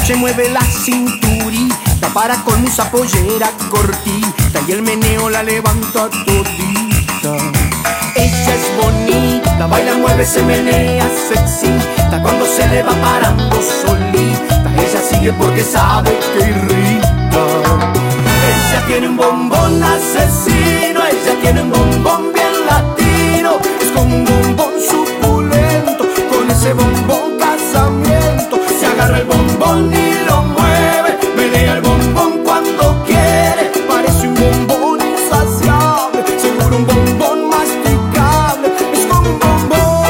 noche mueve la cinturita, para con esa pollera cortita y el meneo la levanta todita. Ella es bonita, baila, mueve, se menea, se excita cuando se le va parando solita. Ella sigue porque sabe que irrita. Ella tiene un bombón asesino, ella tiene un bombón bien latino. Es como un bombón suculento, con ese bombón casamiento. Se agarra el bombón y lo mueve, menea el bombón cuando quiere. Parece un bombón insaciable, seguro un bombón masticable. Es como un bombón.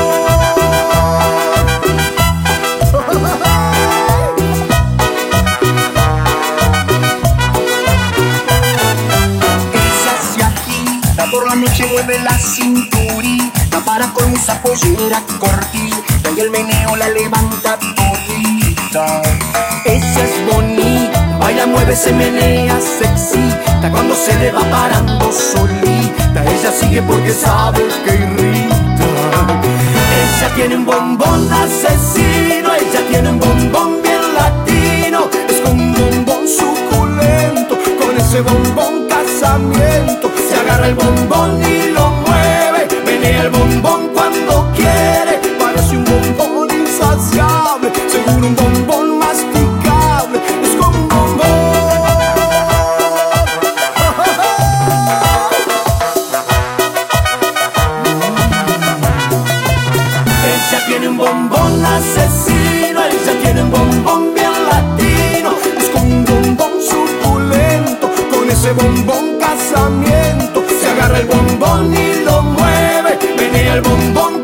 Ella se agita, por la noche mueve la cinturita, para con esa pollera cortita y el meneo la levanta todita. Ella es bonita, baila, mueve, se menea, se excita cuando se le va parando solita. Ella sigue porque sabe que irrita. Ella tiene un bombón asesino, ella tiene un bombón bien latino. Es como un bombón suculento, con ese bombón casamiento. Se agarra el bombón y lo mueve, menea el bombón cuando quiere. Parece un bombón insaciable, seguro un bombón masticable. Es como un bombón. Ella tiene un bombón asesino, ella tiene un bombón bien latino. Es como un bombón suculento, con ese bombón casamiento. Se agarra el bombón y lo mueve, menea el bombón